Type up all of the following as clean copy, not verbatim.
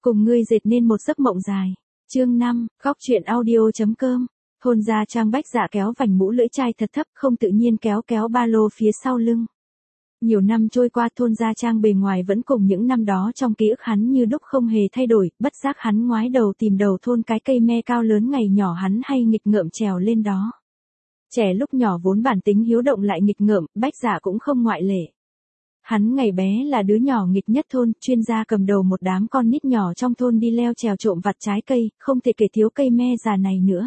Cùng ngươi dệt nên một giấc mộng dài. Chương 5, góc truyện audio.com. Thôn gia Trang Bách Dạ kéo vành mũ lưỡi chai thật thấp, không tự nhiên kéo ba lô phía sau lưng. Nhiều năm trôi qua, thôn gia Trang bề ngoài vẫn cùng những năm đó trong ký ức hắn như đúc không hề thay đổi, bất giác hắn ngoái đầu tìm đầu thôn cái cây me cao lớn ngày nhỏ hắn hay nghịch ngợm trèo lên đó. Trẻ lúc nhỏ vốn bản tính hiếu động lại nghịch ngợm, Bách Dạ cũng không ngoại lệ. Hắn ngày bé là đứa nhỏ nghịch nhất thôn, chuyên gia cầm đầu một đám con nít nhỏ trong thôn đi leo trèo trộm vặt trái cây, không thể kể thiếu cây me già này nữa.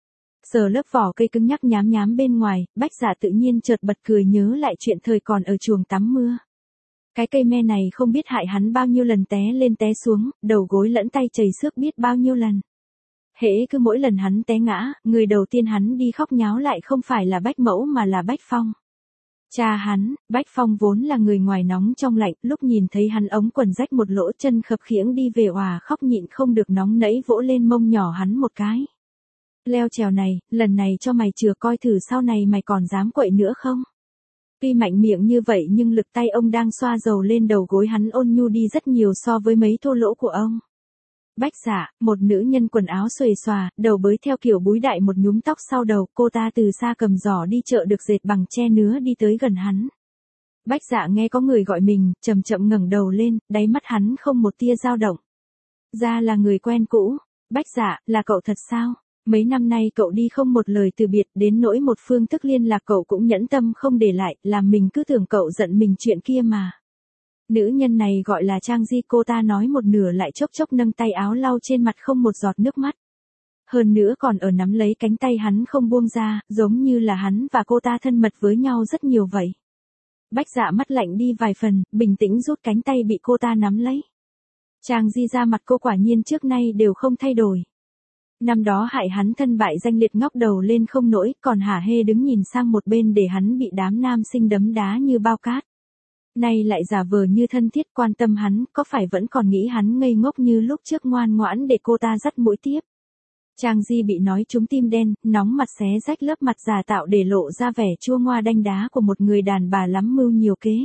Giờ lớp vỏ cây cứng nhắc nhám nhám bên ngoài, Bách Dạ tự nhiên chợt bật cười nhớ lại chuyện thời còn ở chuồng tắm mưa. Cái cây me này không biết hại hắn bao nhiêu lần té lên té xuống, đầu gối lẫn tay chảy xước biết bao nhiêu lần. Hễ cứ mỗi lần hắn té ngã, người đầu tiên hắn đi khóc nháo lại không phải là Bách Mẫu mà là Bách Phong. Cha hắn, Bách Phong vốn là người ngoài nóng trong lạnh, lúc nhìn thấy hắn ống quần rách một lỗ chân khập khiễng đi về òa khóc nhịn không được nóng nẫy vỗ lên mông nhỏ hắn một cái. Leo trèo này, lần này cho mày chừa coi thử sau này mày còn dám quậy nữa không? Tuy mạnh miệng như vậy nhưng lực tay ông đang xoa dầu lên đầu gối hắn ôn nhu đi rất nhiều so với mấy thô lỗ của ông. Bách Dạ, một nữ nhân quần áo xuề xòa, đầu bới theo kiểu búi đại một nhúm tóc sau đầu, cô ta từ xa cầm giỏ đi chợ được dệt bằng tre nứa đi tới gần hắn. Bách Dạ nghe có người gọi mình, chậm chậm ngẩng đầu lên, đáy mắt hắn không một tia dao động. Ra là người quen cũ. Bách Dạ, là cậu thật sao? Mấy năm nay cậu đi không một lời từ biệt, đến nỗi một phương thức liên lạc cậu cũng nhẫn tâm không để lại, làm mình cứ tưởng cậu giận mình chuyện kia mà. Nữ nhân này gọi là Trang Di, cô ta nói một nửa lại chốc chốc nâng tay áo lau trên mặt không một giọt nước mắt. Hơn nữa còn ở nắm lấy cánh tay hắn không buông ra, giống như là hắn và cô ta thân mật với nhau rất nhiều vậy. Bách Dạ mắt lạnh đi vài phần, bình tĩnh rút cánh tay bị cô ta nắm lấy. Trang Di ra mặt cô quả nhiên trước nay đều không thay đổi. Năm đó hại hắn thân bại danh liệt ngóc đầu lên không nổi, còn hả hê đứng nhìn sang một bên để hắn bị đám nam sinh đấm đá như bao cát. Nay lại giả vờ như thân thiết quan tâm hắn, có phải vẫn còn nghĩ hắn ngây ngốc như lúc trước ngoan ngoãn để cô ta dắt mũi tiếp. Trang Di bị nói trúng tim đen, nóng mặt xé rách lớp mặt giả tạo để lộ ra vẻ chua ngoa đanh đá của một người đàn bà lắm mưu nhiều kế.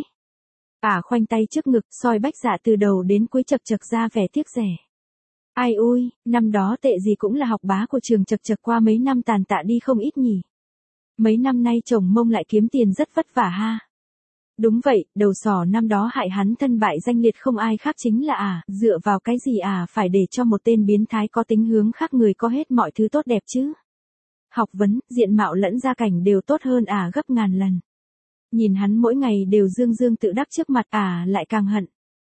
Khoanh tay trước ngực, soi Bách Dạ từ đầu đến cuối chật chật ra vẻ tiếc rẻ. Ai ui, năm đó tệ gì cũng là học bá của trường chật chật qua mấy năm tàn tạ đi không ít nhỉ. Mấy năm nay chồng mông lại kiếm tiền rất vất vả ha. Đúng vậy, đầu sỏ năm đó hại hắn thân bại danh liệt không ai khác chính là dựa vào cái gì phải để cho một tên biến thái có tính hướng khác người có hết mọi thứ tốt đẹp chứ. Học vấn, diện mạo lẫn gia cảnh đều tốt hơn gấp ngàn lần. Nhìn hắn mỗi ngày đều dương dương tự đắc trước mặt lại càng hận.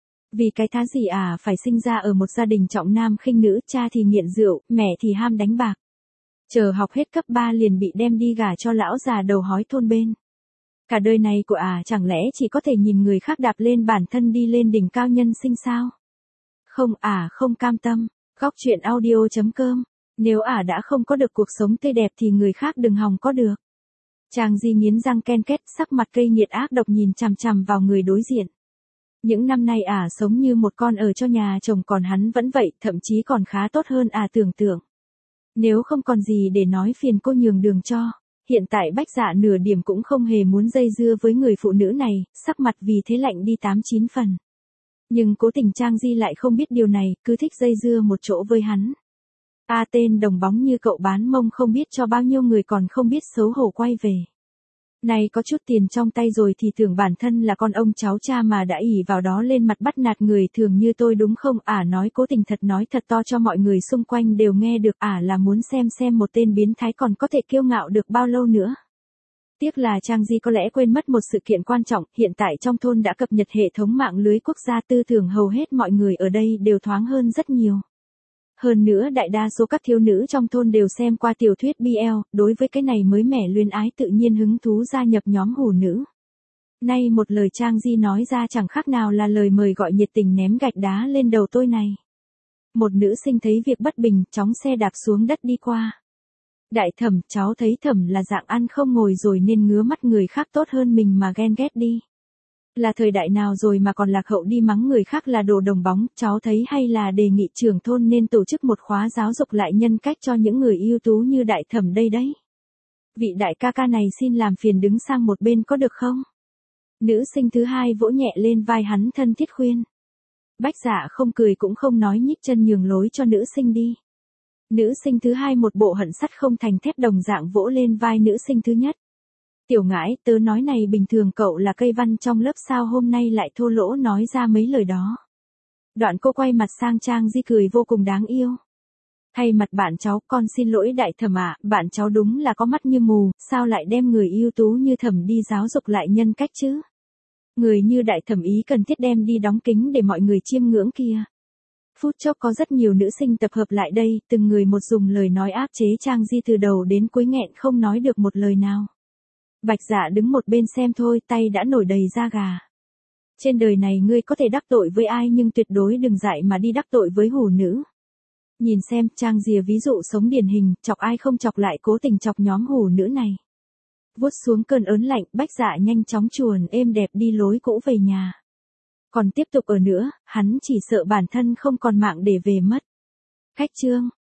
Vì cái thá gì phải sinh ra ở một gia đình trọng nam khinh nữ, cha thì nghiện rượu, mẹ thì ham đánh bạc. Chờ học hết cấp 3 liền bị đem đi gả cho lão già đầu hói thôn bên. Cả đời này của chẳng lẽ chỉ có thể nhìn người khác đạp lên bản thân đi lên đỉnh cao nhân sinh sao? Không không cam tâm. Góc truyện audio.com. Nếu đã không có được cuộc sống tươi đẹp thì người khác đừng hòng có được. Trang Di nghiến răng ken két, sắc mặt cây nghiệt ác độc nhìn chằm chằm vào người đối diện. Những năm nay sống như một con ở cho nhà chồng, còn hắn vẫn vậy, thậm chí còn khá tốt hơn tưởng tượng. Nếu không còn gì để nói phiền cô nhường đường cho. Hiện tại Bách Dạ nửa điểm cũng không hề muốn dây dưa với người phụ nữ này, sắc mặt vì thế lạnh đi 8-9 phần. Nhưng cố tình Trang Di lại không biết điều này, cứ thích dây dưa một chỗ với hắn. Tên đồng bóng như cậu bán mông không biết cho bao nhiêu người còn không biết xấu hổ quay về. Này có chút tiền trong tay rồi thì tưởng bản thân là con ông cháu cha mà đã ỷ vào đó lên mặt bắt nạt người thường như tôi đúng không? Nói cố tình thật, nói thật to cho mọi người xung quanh đều nghe được, là muốn xem một tên biến thái còn có thể kiêu ngạo được bao lâu nữa. Tiếc là Trang Di có lẽ quên mất một sự kiện quan trọng, hiện tại trong thôn đã cập nhật hệ thống mạng lưới quốc gia, tư tưởng hầu hết mọi người ở đây đều thoáng hơn rất nhiều. Hơn nữa đại đa số các thiếu nữ trong thôn đều xem qua tiểu thuyết BL, đối với cái này mới mẻ luyến ái tự nhiên hứng thú gia nhập nhóm hủ nữ. Nay một lời Trang Di nói ra chẳng khác nào là lời mời gọi nhiệt tình ném gạch đá lên đầu tôi này. Một nữ sinh thấy việc bất bình, chóng xe đạp xuống đất đi qua. Đại thẩm, cháu thấy thẩm là dạng ăn không ngồi rồi nên ngứa mắt người khác tốt hơn mình mà ghen ghét đi. Là thời đại nào rồi mà còn lạc hậu đi mắng người khác là đồ đồng bóng, cháu thấy hay là đề nghị trưởng thôn nên tổ chức một khóa giáo dục lại nhân cách cho những người ưu tú như đại thẩm đây đấy. Vị đại ca ca này xin làm phiền đứng sang một bên có được không? Nữ sinh thứ hai vỗ nhẹ lên vai hắn thân thiết khuyên. Bách Dạ không cười cũng không nói, nhích chân nhường lối cho nữ sinh đi. Nữ sinh thứ hai một bộ hận sắt không thành thép đồng dạng vỗ lên vai nữ sinh thứ nhất. Tiểu Ngãi, tớ nói này, bình thường cậu là cây văn trong lớp sao hôm nay lại thô lỗ nói ra mấy lời đó. Đoạn cô quay mặt sang Trang Di cười vô cùng đáng yêu. Thay mặt bạn cháu, con xin lỗi đại thẩm ạ, bạn cháu đúng là có mắt như mù, sao lại đem người ưu tú như thẩm đi giáo dục lại nhân cách chứ? Người như đại thẩm ý cần thiết đem đi đóng kính để mọi người chiêm ngưỡng kia. Phút chốc có rất nhiều nữ sinh tập hợp lại đây, từng người một dùng lời nói áp chế Trang Di từ đầu đến cuối nghẹn không nói được một lời nào. Bạch Dạ đứng một bên xem thôi, tay đã nổi đầy da gà. Trên đời này ngươi có thể đắc tội với ai nhưng tuyệt đối đừng dại mà đi đắc tội với hủ nữ. Nhìn xem, Trang Dìa ví dụ sống điển hình, chọc ai không chọc lại cố tình chọc nhóm hủ nữ này. Vuốt xuống cơn ớn lạnh, Bách Dạ nhanh chóng chuồn êm đẹp đi lối cũ về nhà. Còn tiếp tục ở nữa, hắn chỉ sợ bản thân không còn mạng để về mất. Cách chương